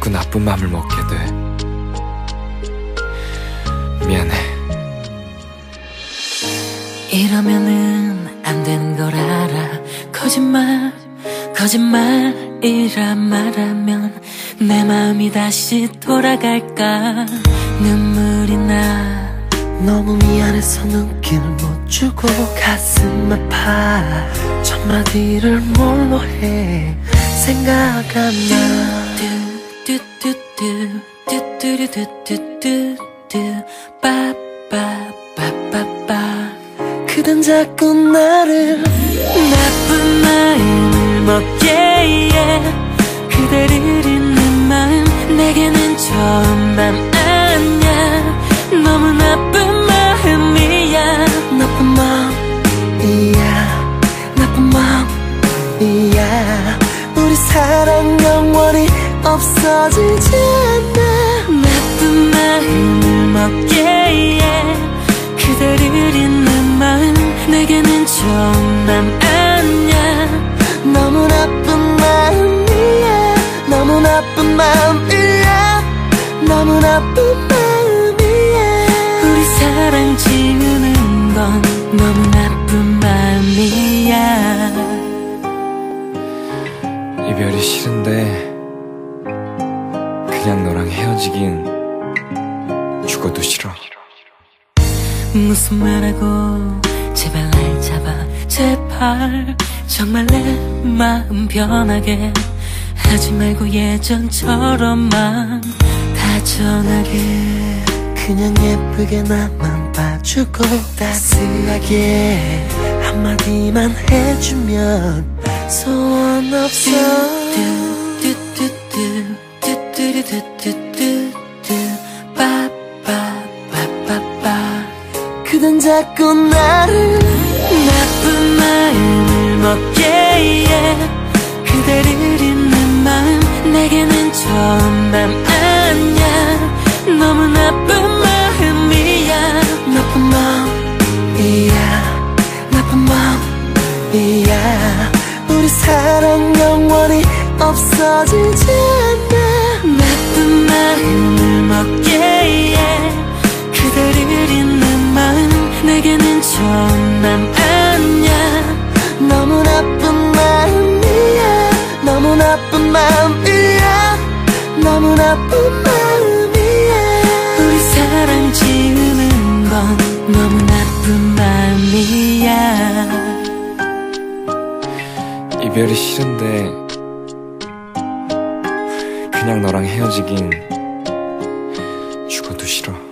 자꾸 나쁜 맘을 먹게 돼. 미안해. 이러면은 안 되는 걸 알아. 거짓말이라 말하면 내 마음이 다시 돌아갈까. 눈물이 나. 너무 미안해서 눈길 못 주고 가슴 아파. 첫마디를 뭘로 해 생각 안 나. 빠빠빠빠빠빠. 그댄 자꾸 나를 나쁜 마음을 먹게 해. 그대를 잊는 마음 내게는 처음 맘 아냐. 너무 나쁜 마음이야. 나쁜 마음이야. 나쁜 마음이야. 우리 사랑 영원히 없어지지 않아. 나쁜 마음을 먹게 해. 그대를 잊는 마음 내게는 처음 맘 아냐. 너무 나쁜 마음이야. 너무 나쁜 마음이야. 너무 나쁜 마음이야. 우리 사랑 지우는 건 너무 나쁜 마음이야. 이별이 싫은데 그냥 너랑 헤어지긴 죽어도 싫어. 무슨 말하고 제발 날 잡아. 제발 정말 내 마음 변하게 하지 말고 예전처럼만 다정하게. 그냥 예쁘게 나만 봐주고 따스하게 한마디만 해주면 소원 없어. 빠빠빠빠빠. 그댄 자꾸 나를 나쁜 마음을 먹게 해. 그대를 잊는 마음 내게는 처음 맘 아냐. 너무 나쁜 마음이야. 나쁜 마음이야. 나쁜 마음이야. 우리 사랑 영원히 없어지지 않아. 나쁜 마음을 먹게 해. 그대를 잊는 마음 내게는 처음 맘 아냐. 너무 나쁜 마음이야. 너무 나쁜 마음이야. 너무 나쁜 마음이야. 우리 사랑 지우는 건 너무 나쁜 마음이야. 이별이 싫은데 그냥 너랑 헤어지긴 죽어도 싫어.